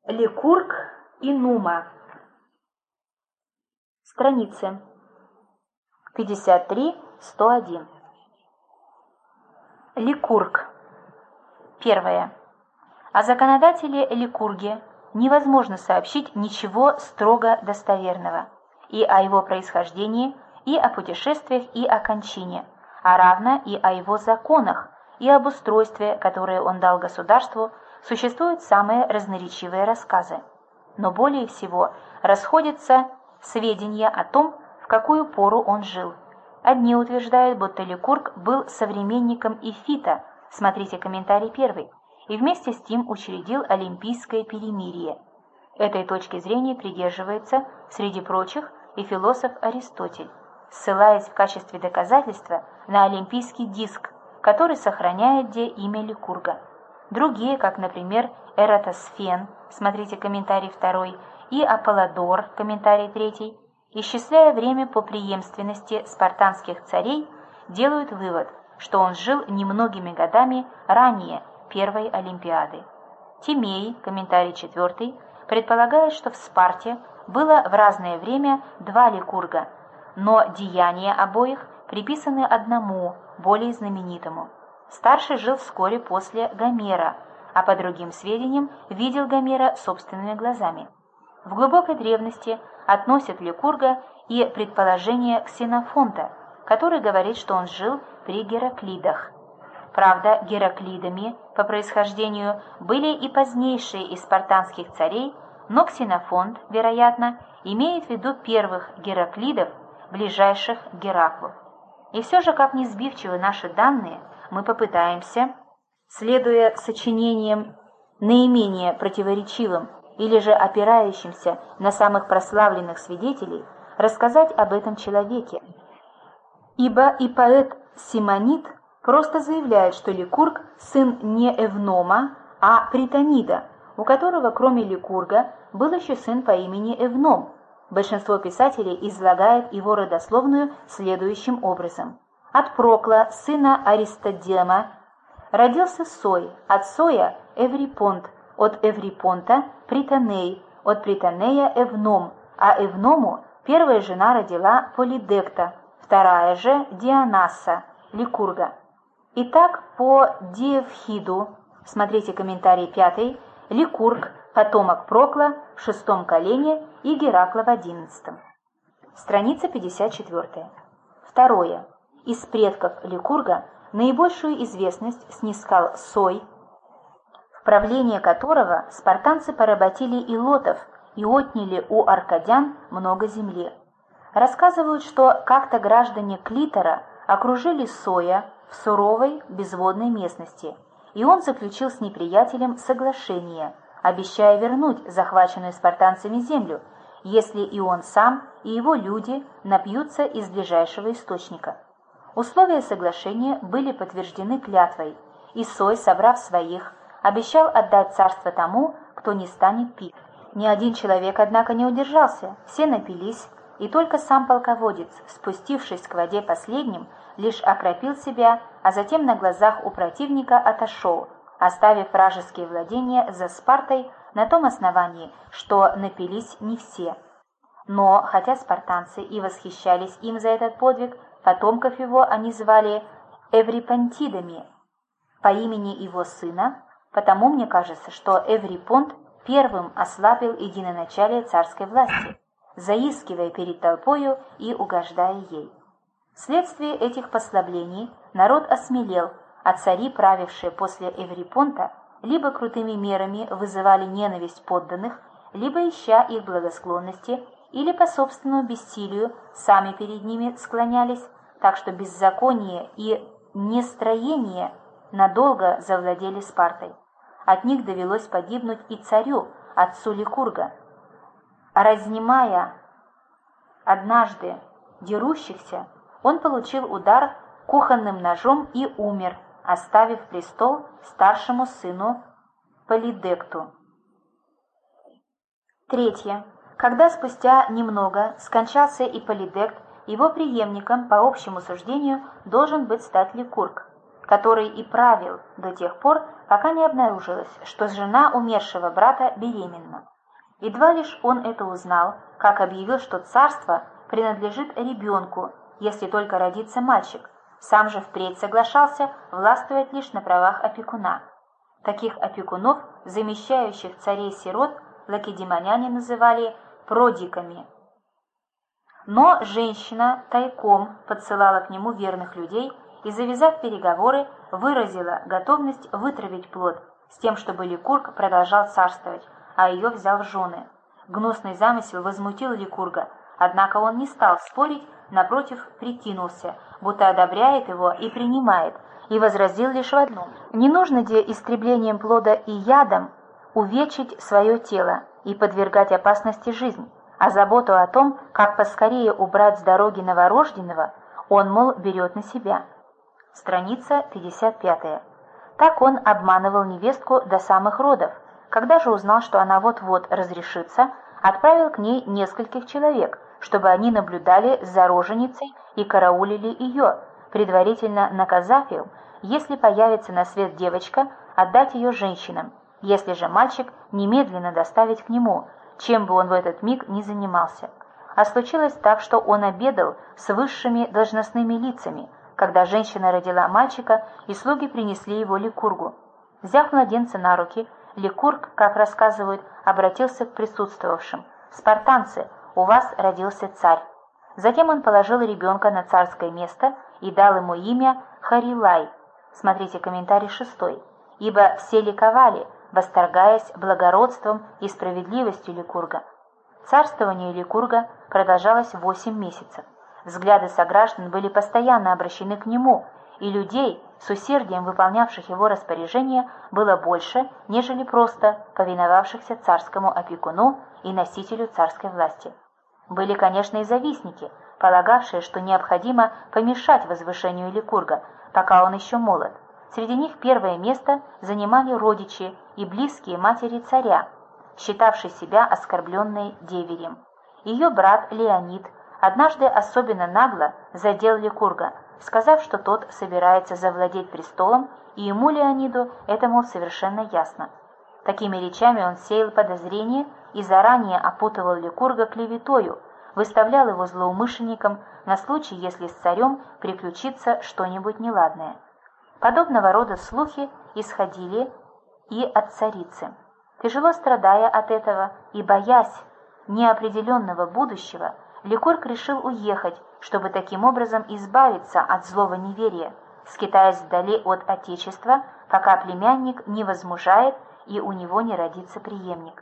Ликург и Нума. Страницы 53-101. Ликург. Первое. О законодателе Ликурге невозможно сообщить ничего строго достоверного и о его происхождении, и о путешествиях, и о кончине, а равно и о его законах, и об устройстве, которое он дал государству, существуют самые разноречивые рассказы. Но более всего расходятся сведения о том, в какую пору он жил. Одни утверждают, будто Ликург был современником Ифита, смотрите комментарий 1, и вместе с тем учредил Олимпийское перемирие. Этой точки зрения придерживается, среди прочих, и философ Аристотель, ссылаясь в качестве доказательства на олимпийский диск, который сохраняет где имя Ликурга. Другие, как, например, Эратосфен, смотрите комментарий 2, и Аполлодор, комментарий 3, исчисляя время по преемственности спартанских царей, делают вывод, что он жил немногими годами ранее первой Олимпиады. Тимей, комментарий 4, предполагает, что в Спарте было в разное время два Ликурга, но деяния обоих приписаны одному, более знаменитому. Старший жил вскоре после Гомера, а по другим сведениям видел Гомера собственными глазами. В глубокой древности относят Ликурга и предположение Ксенофонта, который говорит, что он жил при Гераклидах. Правда, Гераклидами по происхождению были и позднейшие из спартанских царей, но Ксенофонт, вероятно, имеет в виду первых Гераклидов, ближайших к Гераклу. И все же, как ни сбивчивы наши данные, мы попытаемся, следуя сочинениям наименее противоречивым или же опирающимся на самых прославленных свидетелей, рассказать об этом человеке. Ибо и поэт Симонид просто заявляет, что Ликург – сын не Эвнома, а Притонида, у которого кроме Ликурга был еще сын по имени Эвном. Большинство писателей излагает его родословную следующим образом. От Прокла, сына Аристодема, родился Сой, от Соя – Эврипонт, от Эврипонта – Притоней, от Притонея – Эвном, а Эвному первая жена родила Полидекта, вторая же – Дионаса, Ликурга. Итак, по Диевхиду, смотрите комментарий 5, Ликург – потомок Прокла в 6 колене и Геракла в 11. Страница 54. Второе. Из предков Ликурга наибольшую известность снискал Сой, в правление которого спартанцы поработили илотов и отняли у аркадян много земли. Рассказывают, что как-то граждане Клитора окружили Соя в суровой безводной местности, и он заключил с неприятелем соглашение, обещая вернуть захваченную спартанцами землю, если и он сам, и его люди напьются из ближайшего источника. Условия соглашения были подтверждены клятвой, и Сой, собрав своих, обещал отдать царство тому, кто не станет пить. Ни один человек, однако, не удержался, все напились, и только сам полководец, спустившись к воде последним, лишь окропил себя, а затем на глазах у противника отошел, оставив вражеские владения за Спартой на том основании, что напились не все. Но, хотя спартанцы и восхищались им за этот подвиг, потомков его они звали Эврипонтидами по имени его сына, потому мне кажется, что Эврипонт первым ослабил единоначалие царской власти, заискивая перед толпою и угождая ей. Вследствие этих послаблений народ осмелел, а цари, правившие после Эврипонта, либо крутыми мерами вызывали ненависть подданных, либо, ища их благосклонности, или по собственному бессилию сами перед ними склонялись, так что беззаконие и нестроение надолго завладели Спартой. От них довелось погибнуть и царю, отцу Ликурга. Разнимая однажды дерущихся, он получил удар кухонным ножом и умер, оставив престол старшему сыну Полидекту. Третье. Когда спустя немного скончался и Полидект, его преемником, по общему суждению, должен быть стать Ликург, который и правил до тех пор, пока не обнаружилось, что жена умершего брата беременна. Едва лишь он это узнал, как объявил, что царство принадлежит ребенку, если только родится мальчик. Сам же впредь соглашался властвовать лишь на правах опекуна. Таких опекунов, замещающих царей-сирот, лакедемоняне называли продиками. Но женщина тайком подсылала к нему верных людей и, завязав переговоры, выразила готовность вытравить плод, с тем, чтобы Ликург продолжал царствовать, а ее взял в жены. Гнусный замысел возмутил Ликурга, однако он не стал спорить, напротив, прикинулся, будто одобряет его и принимает, и возразил лишь в одном: не нужно де истреблением плода и ядом увечить свое тело и подвергать опасности жизнь, а заботу о том, как поскорее убрать с дороги новорожденного, он, мол, берет на себя. Страница 55. Так он обманывал невестку до самых родов. Когда же узнал, что она вот-вот разрешится, отправил к ней нескольких человек, чтобы они наблюдали за роженицей и караулили ее, предварительно наказав им, если появится на свет девочка, отдать ее женщинам, если же мальчик, немедленно доставить к нему, чем бы он в этот миг ни занимался. А случилось так, что он обедал с высшими должностными лицами, когда женщина родила мальчика, и слуги принесли его Ликургу. Взяв младенца на руки, Ликург, как рассказывают, обратился к присутствовавшим: «Спартанцы, у вас родился царь». Затем он положил ребенка на царское место и дал ему имя Харилай. Смотрите комментарий 6. Ибо все ликовали, восторгаясь благородством и справедливостью Ликурга. Царствование Ликурга продолжалось 8 месяцев. Взгляды сограждан были постоянно обращены к нему, и людей, с усердием выполнявших его распоряжения, было больше, нежели просто повиновавшихся царскому опекуну и носителю царской власти. Были, конечно, и завистники, полагавшие, что необходимо помешать возвышению Ликурга, пока он еще молод. Среди них первое место занимали родичи и близкие матери царя, считавшей себя оскорбленной деверем. Ее брат Леонид однажды особенно нагло задел Ликурга, сказав, что тот собирается завладеть престолом, и ему, Леониду, это, мол, совершенно ясно. Такими речами он сеял подозрения и заранее опутывал Ликурга клеветою, выставлял его злоумышленником на случай, если с царем приключится что-нибудь неладное. Подобного рода слухи исходили и от царицы. Тяжело страдая от этого и боясь неопределенного будущего, Ликург решил уехать, чтобы таким образом избавиться от злого неверия, скитаясь вдали от Отечества, пока племянник не возмужает и у него не родится преемник.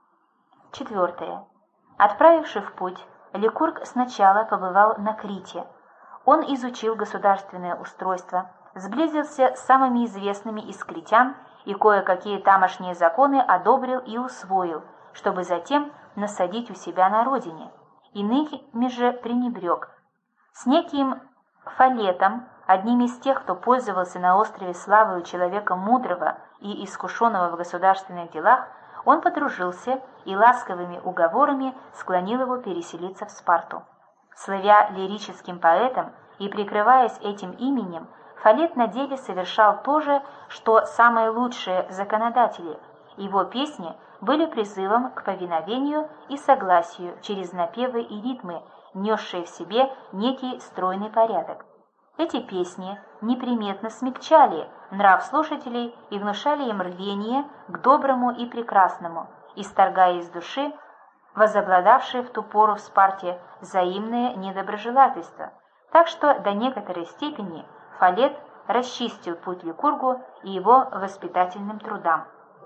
4. Отправившись в путь, Ликург сначала побывал на Крите. Он изучил государственное устройство, сблизился с самыми известными из критян и кое-какие тамошние законы одобрил и усвоил, чтобы затем насадить у себя на родине. Иными же пренебрег. С неким Фалетом, одним из тех, кто пользовался на острове славою человека мудрого и искушенного в государственных делах, он подружился и ласковыми уговорами склонил его переселиться в Спарту. Славя лирическим поэтом и прикрываясь этим именем, Фалет на деле совершал то же, что самые лучшие законодатели. Его песни были призывом к повиновению и согласию через напевы и ритмы, несшие в себе некий стройный порядок. Эти песни неприметно смягчали нрав слушателей и внушали им рвение к доброму и прекрасному, исторгая из души возобладавшие в ту пору в Спарте взаимное недоброжелательство, так что до некоторой степени Фалет расчистил путь Ликургу и его воспитательным трудам.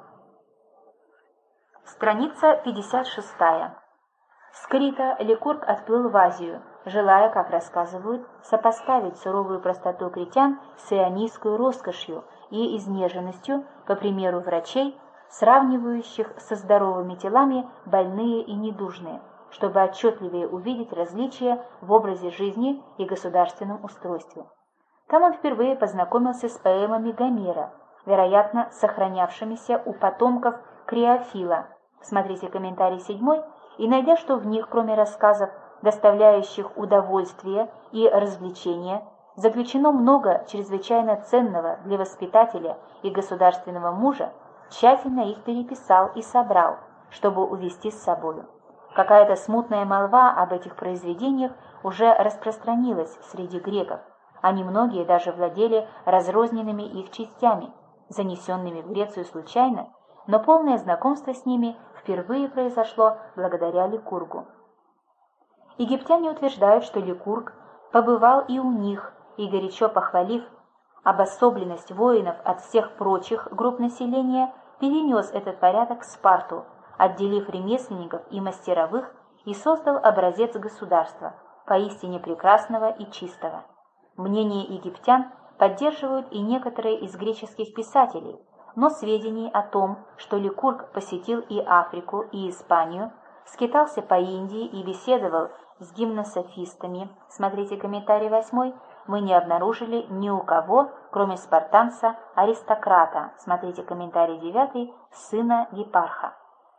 Страница 56. С Крита Ликург отплыл в Азию, желая, как рассказывают, сопоставить суровую простоту критян с ионийской роскошью и изнеженностью, по примеру врачей, сравнивающих со здоровыми телами больные и недужные, чтобы отчетливее увидеть различия в образе жизни и государственном устройстве. Там он впервые познакомился с поэмами Гомера, вероятно, сохранявшимися у потомков Криофила. Смотрите комментарий 7, и найдя, что в них, кроме рассказов, доставляющих удовольствие и развлечения, заключено много чрезвычайно ценного для воспитателя и государственного мужа, тщательно их переписал и собрал, чтобы увести с собою. Какая-то смутная молва об этих произведениях уже распространилась среди греков, а немногие даже владели разрозненными их частями, занесенными в Грецию случайно, но полное знакомство с ними впервые произошло благодаря Ликургу. Египтяне утверждают, что Ликург побывал и у них, и, горячо похвалив обособленность воинов от всех прочих групп населения, перенес этот порядок в Спарту, отделив ремесленников и мастеровых, и создал образец государства, поистине прекрасного и чистого. Мнение египтян поддерживают и некоторые из греческих писателей, но сведений о том, что Ликург посетил и Африку, и Испанию, скитался по Индии и беседовал с гимнософистами, смотрите комментарий 8, мы не обнаружили ни у кого, кроме спартанца-аристократа, смотрите комментарий 9, сына Гипарха.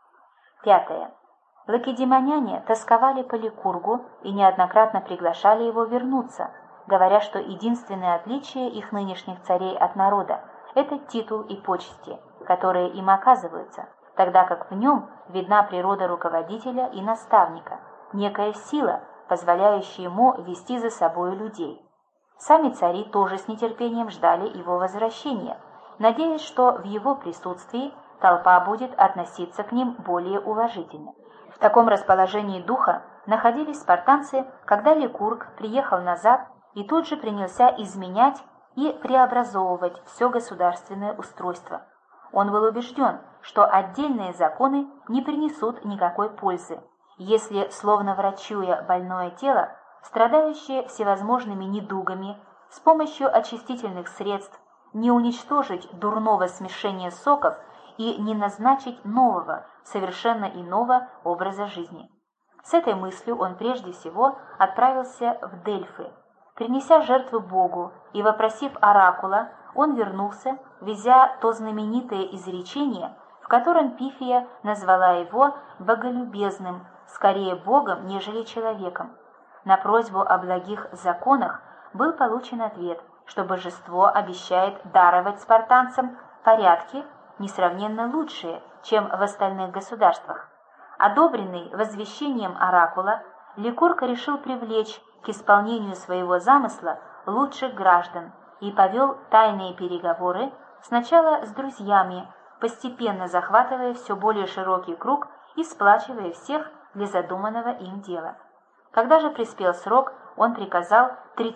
5. Лакедемоняне тосковали по Ликургу и неоднократно приглашали его вернуться, говоря, что единственное отличие их нынешних царей от народа – это титул и почести, которые им оказываются, тогда как в нем видна природа руководителя и наставника, некая сила, позволяющая ему вести за собой людей. Сами цари тоже с нетерпением ждали его возвращения, надеясь, что в его присутствии толпа будет относиться к ним более уважительно. В таком расположении духа находились спартанцы, когда Ликург приехал назад и тут же принялся изменять и преобразовывать все государственное устройство. Он был убежден, что отдельные законы не принесут никакой пользы, если, словно врачуя больное тело, страдающее всевозможными недугами, с помощью очистительных средств не уничтожить дурного смешения соков и не назначить нового, совершенно иного образа жизни. С этой мыслью он прежде всего отправился в Дельфы. Принеся жертву Богу и вопросив оракула, он вернулся, везя то знаменитое изречение, в котором Пифия назвала его боголюбезным, скорее Богом, нежели человеком. На просьбу о благих законах был получен ответ, что божество обещает даровать спартанцам порядки, несравненно лучшие, чем в остальных государствах. Одобренный возвещением оракула, Ликург решил привлечь к исполнению своего замысла лучших граждан и повел тайные переговоры сначала с друзьями, постепенно захватывая все более широкий круг и сплачивая всех для задуманного им дела. Когда же приспел срок, он приказал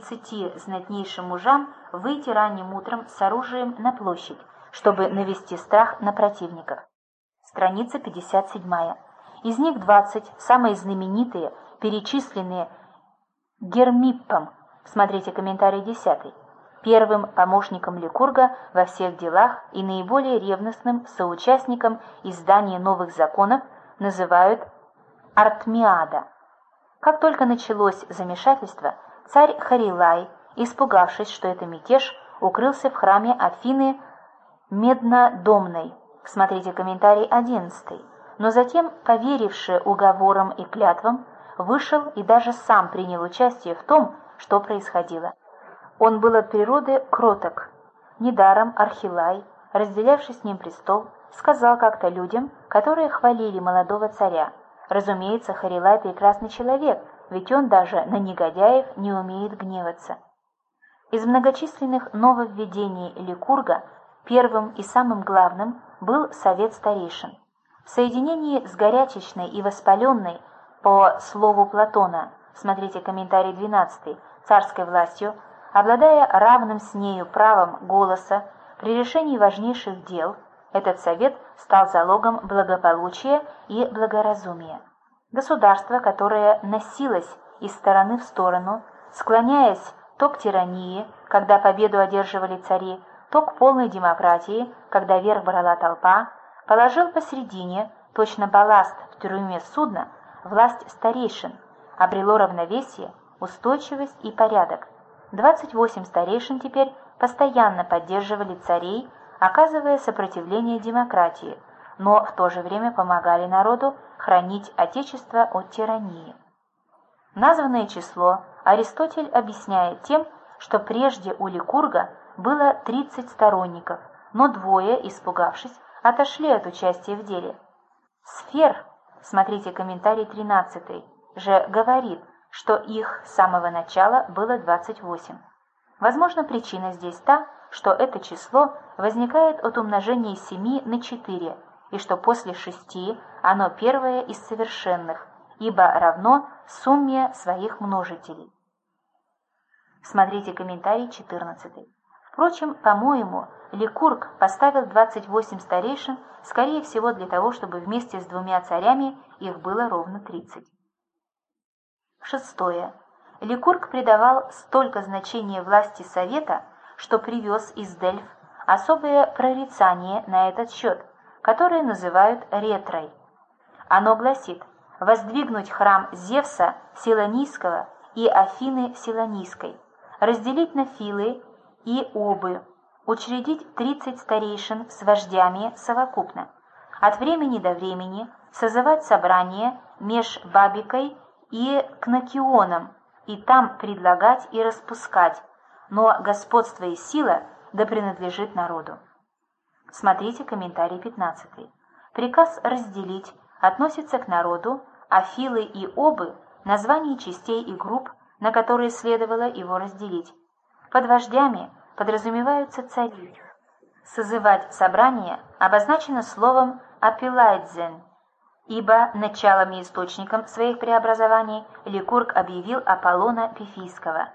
30 знатнейшим мужам выйти ранним утром с оружием на площадь, чтобы навести страх на противников. Страница 57. Из них 20, самые знаменитые, перечисленные Гермиппом, смотрите комментарий 10, первым помощником Ликурга во всех делах и наиболее ревностным соучастником издания новых законов, называют Артмиада. Как только началось замешательство, царь Харилай, испугавшись, что это мятеж, укрылся в храме Афины Меднодомной, смотрите комментарий 11, но затем, поверивший уговорам и клятвам, вышел и даже сам принял участие в том, что происходило. Он был от природы кроток. Недаром Архилай, разделявший с ним престол, сказал как-то людям, которые хвалили молодого царя: разумеется, Харилай прекрасный человек, ведь он даже на негодяев не умеет гневаться. Из многочисленных нововведений Ликурга первым и самым главным был совет старейшин. В соединении с горячечной и воспаленной, по слову Платона, смотрите комментарий 12, царской властью, обладая равным с нею правом голоса при решении важнейших дел, этот совет стал залогом благополучия и благоразумия. Государство, которое носилось из стороны в сторону, склоняясь то к тирании, когда победу одерживали цари, то к полной демократии, когда верх брала толпа, положил посредине, точно балласт в трюме судна, власть старейшин, обрело равновесие, устойчивость и порядок. 28 старейшин теперь постоянно поддерживали царей, оказывая сопротивление демократии, но в то же время помогали народу хранить отечество от тирании. Названное число Аристотель объясняет тем, что прежде у Ликурга было 30 сторонников, но двое, испугавшись, отошли от участия в деле. Сфер, смотрите комментарий 13, же говорит, что их с самого начала было 28. Возможно, причина здесь та, что это число возникает от умножения 7 на 4, и что после 6 оно первое из совершенных, ибо равно сумме своих множителей. Смотрите комментарий 14. Впрочем, по-моему, Ликург поставил 28 старейшин, скорее всего, для того, чтобы вместе с двумя царями их было ровно 30. Шестое. Ликург придавал столько значения власти совета, что привез из Дельф особое прорицание на этот счет, которое называют ретрой. Оно гласит: воздвигнуть храм Зевса Силонийского и Афины Силонийской, разделить на Филы и Обы, учредить 30 старейшин с вождями совокупно, от времени до времени созывать собрание меж Бабикой и Кнакионом, и там предлагать и распускать, но господство и сила да принадлежит народу. Смотрите комментарий 15. Приказ разделить относится к народу, а Филы и Обы – название частей и групп, на которые следовало его разделить. Под вождями подразумеваются цари. Созывать собрание обозначено словом «апилайдзен», ибо началом и источником своих преобразований Ликург объявил Аполлона Пифийского.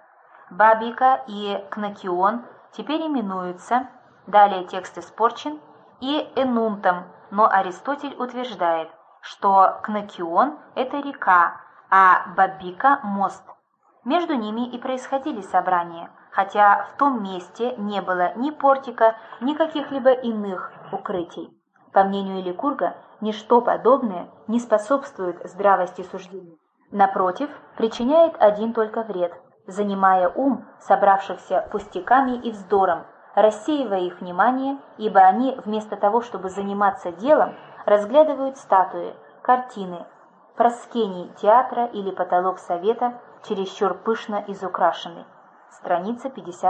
Бабика и Кнакион теперь именуются, далее текст испорчен, и Энунтом, но Аристотель утверждает, что Кнакион – это река, а Бабика – мост. Между ними и происходили собрания, хотя в том месте не было ни портика, ни каких-либо иных укрытий. По мнению Ликурга, ничто подобное не способствует здравости суждений. Напротив, причиняет один только вред, занимая ум собравшихся пустяками и вздором, рассеивая их внимание, ибо они вместо того, чтобы заниматься делом, разглядывают статуи, картины, проскений театра или потолок совета, чересчур пышно изукрашенный. Страница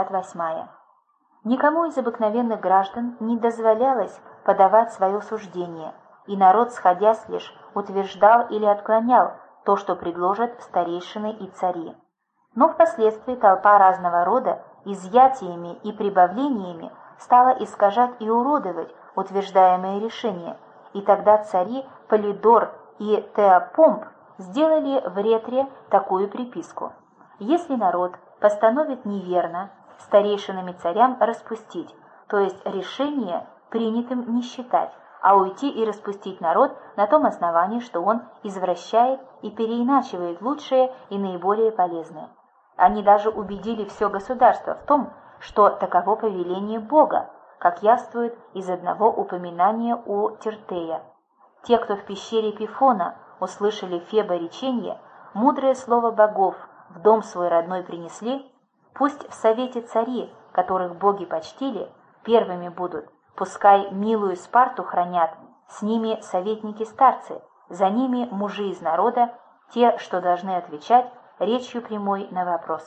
58. Никому из обыкновенных граждан не дозволялось подавать свое суждение, и народ, сходясь лишь, утверждал или отклонял то, что предложат старейшины и цари. Но впоследствии толпа разного рода изъятиями и прибавлениями стала искажать и уродовать утверждаемые решения, и тогда цари Полидор и Теопомп сделали в ретре такую приписку: если народ постановит неверно, старейшинами царям распустить, то есть решение принятым не считать, а уйти и распустить народ на том основании, что он извращает и переиначивает лучшее и наиболее полезное. Они даже убедили все государство в том, что таково повеление Бога, как явствует из одного упоминания у Тиртея. Те, кто в пещере Пифона услышали Феба реченье, мудрое слово богов в дом свой родной принесли, пусть в совете цари, которых боги почтили, первыми будут, пускай милую Спарту хранят, с ними советники-старцы, за ними мужи из народа, те, что должны отвечать речью прямой на вопрос.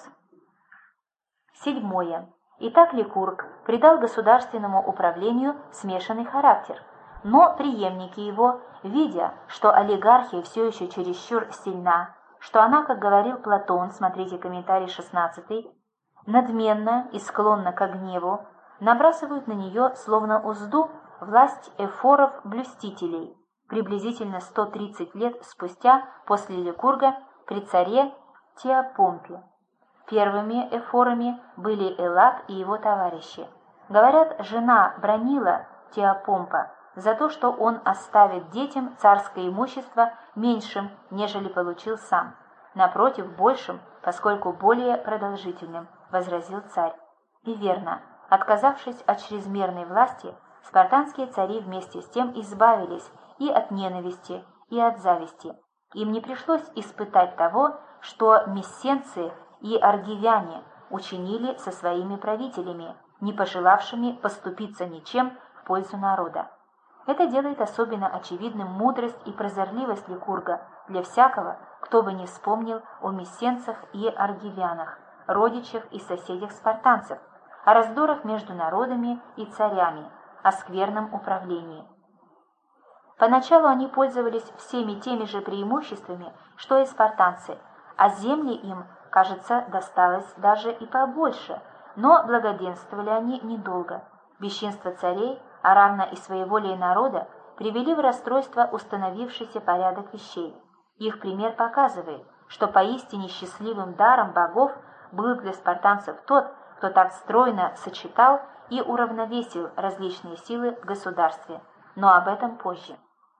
Седьмое. Итак, Ликург придал государственному управлению смешанный характер, но преемники его, видя, что олигархия все еще чересчур сильна, что она, как говорил Платон, смотрите комментарий 16, надменна и склонна к гневу, набрасывают на нее, словно узду, власть эфоров-блюстителей, приблизительно 130 лет спустя после Ликурга при царе Теопомпе. Первыми эфорами были Эллад и его товарищи. Говорят, жена бранила Теопомпа за то, что он оставит детям царское имущество меньшим, нежели получил сам, напротив, большим, поскольку более продолжительным, возразил царь. И верно, отказавшись от чрезмерной власти, спартанские цари вместе с тем избавились и от ненависти, и от зависти. Им не пришлось испытать того, что мессенцы и аргивяне учинили со своими правителями, не пожелавшими поступиться ничем в пользу народа. Это делает особенно очевидным мудрость и прозорливость Ликурга для всякого, кто бы не вспомнил о мессенцах и аргивянах, родичах и соседях спартанцев, о раздорах между народами и царями, о скверном управлении. Поначалу они пользовались всеми теми же преимуществами, что и спартанцы, а земли им, кажется, досталось даже и побольше, но благоденствовали они недолго. Бесчинство царей, а равно и своеволие народа, привели в расстройство установившийся порядок вещей. Их пример показывает, что поистине счастливым даром богов был для спартанцев тот, кто так стройно сочетал и уравновесил различные силы в государстве. Но об этом позже.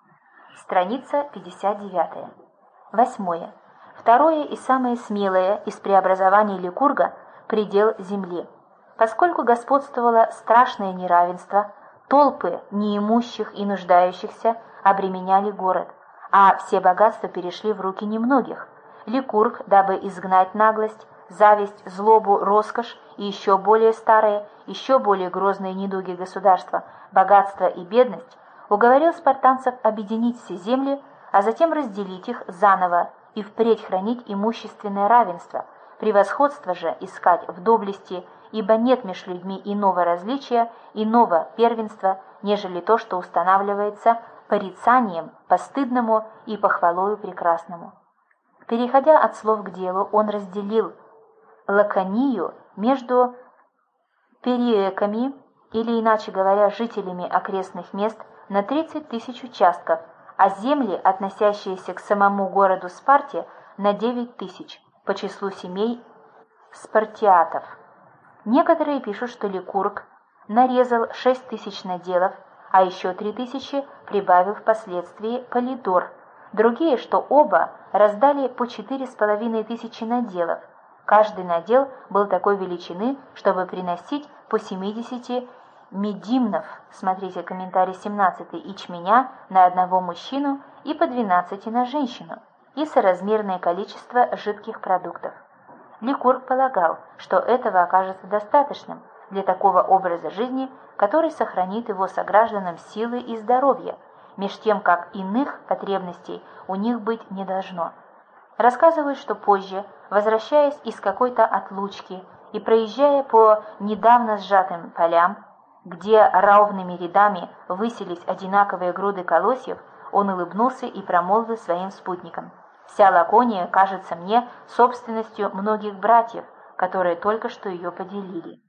Страница 59. 8. Второе и самое смелое из преобразований Ликурга – предел земли. Поскольку господствовало страшное неравенство, толпы неимущих и нуждающихся обременяли город, а все богатства перешли в руки немногих. Ликург, дабы изгнать наглость, зависть, злобу, роскошь и еще более старые, еще более грозные недуги государства, богатство и бедность, уговорил спартанцев объединить все земли, а затем разделить их заново и впредь хранить имущественное равенство, превосходство же искать в доблести, ибо нет меж людьми иного различия, иного первенства, нежели то, что устанавливается порицанием постыдному и похвалою прекрасному. Переходя от слов к делу, он разделил Лаконию между периеками, или, иначе говоря, жителями окрестных мест, на 30 тысяч участков, а земли, относящиеся к самому городу Спарте, на 9 тысяч по числу семей спартиатов. Некоторые пишут, что Ликург нарезал 6 тысяч наделов, а еще 3 тысячи прибавил впоследствии Полидор. Другие, что оба раздали по 4,5 тысячи наделов. Каждый надел был такой величины, чтобы приносить по 70 медимнов, смотрите комментарий 17, ячменя на одного мужчину и по 12 на женщину, и соразмерное количество жидких продуктов. Ликург полагал, что этого окажется достаточным для такого образа жизни, который сохранит его согражданам силы и здоровье, меж тем как иных потребностей у них быть не должно. Рассказывают, что позже, возвращаясь из какой-то отлучки и проезжая по недавно сжатым полям, где ровными рядами высились одинаковые груды колосьев, он улыбнулся и промолвил своим спутникам: «Вся Лакония кажется мне собственностью многих братьев, которые только что ее поделили».